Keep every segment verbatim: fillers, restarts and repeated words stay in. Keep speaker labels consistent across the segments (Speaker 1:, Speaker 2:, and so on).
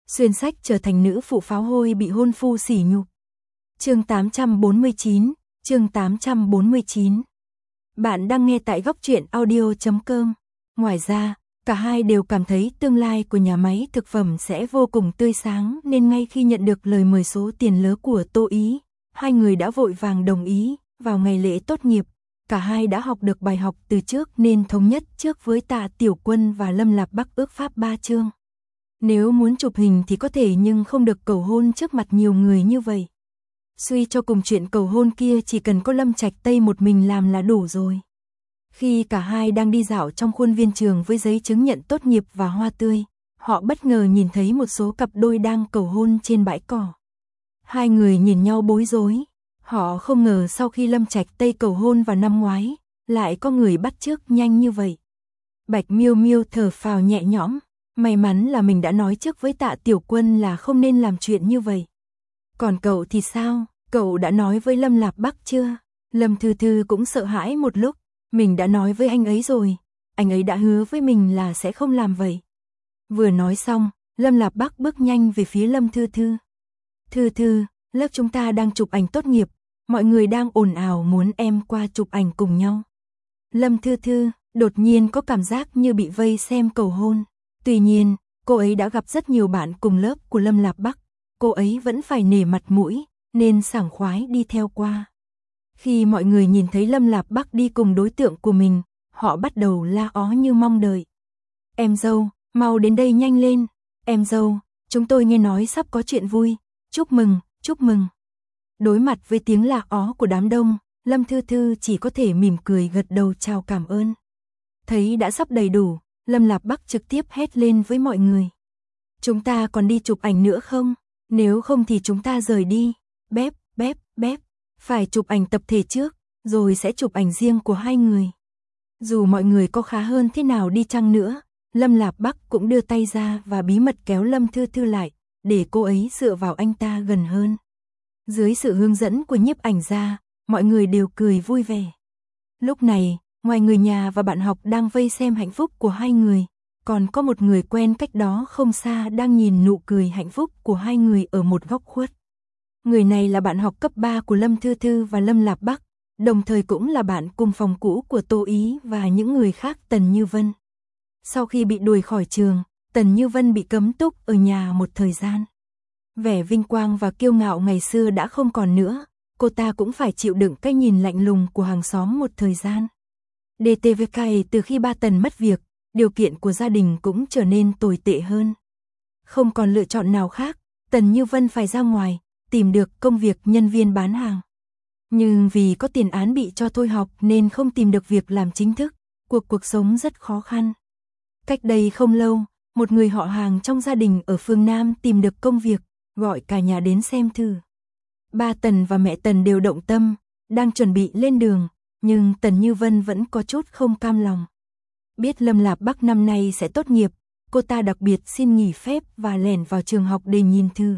Speaker 1: xuyên sách trở thành nữ phụ pháo hôi bị hôn phu sỉ nhục. Chương tám trăm bốn mươi chín, chương tám trăm bốn mươi chín. Bạn đang nghe tại góc truyện audio chấm com. Ngoài ra, cả hai đều cảm thấy tương lai của nhà máy thực phẩm sẽ vô cùng tươi sáng, nên ngay khi nhận được lời mời số tiền lớn của Tô Ý, hai người đã vội vàng đồng ý. Vào ngày lễ tốt nghiệp, cả hai đã học được bài học từ trước nên thống nhất trước với Tạ Tiểu Quân và Lâm Lạp Bắc ước pháp ba chương. Nếu muốn chụp hình thì có thể, nhưng không được cầu hôn trước mặt nhiều người như vậy. Suy cho cùng, chuyện cầu hôn kia chỉ cần có Lâm Trạch Tây một mình làm là đủ rồi. Khi cả hai đang đi dạo trong khuôn viên trường với giấy chứng nhận tốt nghiệp và hoa tươi, họ bất ngờ nhìn thấy một số cặp đôi đang cầu hôn trên bãi cỏ. Hai người nhìn nhau bối rối. Họ không ngờ sau khi Lâm Trạch Tây cầu hôn vào năm ngoái, lại có người bắt chước nhanh như vậy. Bạch Miêu Miêu thở phào nhẹ nhõm, may mắn là mình đã nói trước với Tạ Tiểu Quân là không nên làm chuyện như vậy. Còn cậu thì sao, cậu đã nói với Lâm Lạp Bắc chưa? Lâm Thư Thư cũng sợ hãi một lúc, mình đã nói với anh ấy rồi, anh ấy đã hứa với mình là sẽ không làm vậy. Vừa nói xong, Lâm Lạp Bắc bước nhanh về phía Lâm Thư Thư. Thư Thư, lớp chúng ta đang chụp ảnh tốt nghiệp, mọi người đang ồn ào muốn em qua chụp ảnh cùng nhau. Lâm Thư Thư đột nhiên có cảm giác như bị vây xem cầu hôn. Tuy nhiên, cô ấy đã gặp rất nhiều bạn cùng lớp của Lâm Lạp Bắc, cô ấy vẫn phải nể mặt mũi, nên sảng khoái đi theo qua. Khi mọi người nhìn thấy Lâm Lạp Bắc đi cùng đối tượng của mình, họ bắt đầu la ó như mong đợi. Em dâu, mau đến đây nhanh lên. Em dâu, chúng tôi nghe nói sắp có chuyện vui. Chúc mừng, chúc mừng. Đối mặt với tiếng la ó của đám đông, Lâm Thư Thư chỉ có thể mỉm cười gật đầu chào cảm ơn. Thấy đã sắp đầy đủ, Lâm Lạp Bắc trực tiếp hét lên với mọi người. Chúng ta còn đi chụp ảnh nữa không? Nếu không thì chúng ta rời đi. Bép, bép, bép. Phải chụp ảnh tập thể trước, rồi sẽ chụp ảnh riêng của hai người. Dù mọi người có khá hơn thế nào đi chăng nữa, Lâm Lạp Bắc cũng đưa tay ra và bí mật kéo Lâm Thư Thư lại, để cô ấy dựa vào anh ta gần hơn. Dưới sự hướng dẫn của nhiếp ảnh gia, mọi người đều cười vui vẻ. Lúc này, ngoài người nhà và bạn học đang vây xem hạnh phúc của hai người, còn có một người quen cách đó không xa đang nhìn nụ cười hạnh phúc của hai người ở một góc khuất. Người này là bạn học cấp ba của Lâm Thư Thư và Lâm Lạp Bắc, đồng thời cũng là bạn cùng phòng cũ của Tô Ý và những người khác. Tần Như Vân. Sau khi bị đuổi khỏi trường, Tần Như Vân bị cấm túc ở nhà một thời gian. Vẻ vinh quang và kiêu ngạo ngày xưa đã không còn nữa, cô ta cũng phải chịu đựng cái nhìn lạnh lùng của hàng xóm một thời gian. đê tê vê ca từ khi ba Tần mất việc, điều kiện của gia đình cũng trở nên tồi tệ hơn. Không còn lựa chọn nào khác, Tần Như Vân phải ra ngoài, tìm được công việc nhân viên bán hàng. Nhưng vì có tiền án bị cho thôi học nên không tìm được việc làm chính thức, cuộc cuộc sống rất khó khăn. Cách đây không lâu, một người họ hàng trong gia đình ở phương Nam tìm được công việc, gọi cả nhà đến xem thử. Ba Tần và mẹ Tần đều động tâm, đang chuẩn bị lên đường, nhưng Tần Như Vân vẫn có chút không cam lòng. Biết Lâm Lạp Bắc năm nay sẽ tốt nghiệp, cô ta đặc biệt xin nghỉ phép và lẻn vào trường học để nhìn thử.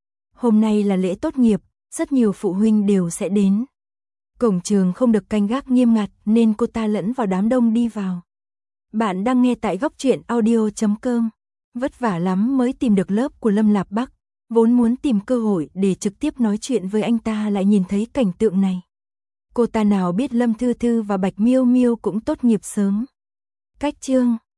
Speaker 1: Hôm nay là lễ tốt nghiệp, rất nhiều phụ huynh đều sẽ đến. Cổng trường không được canh gác nghiêm ngặt nên cô ta lẫn vào đám đông đi vào. Bạn đang nghe tại góc truyện audio chấm com. Vất vả lắm mới tìm được lớp của Lâm Lạp Bắc, vốn muốn tìm cơ hội để trực tiếp nói chuyện với anh ta lại nhìn thấy cảnh tượng này. Cô ta nào biết Lâm Thư Thư và Bạch Miêu Miêu cũng tốt nghiệp sớm. Cách chương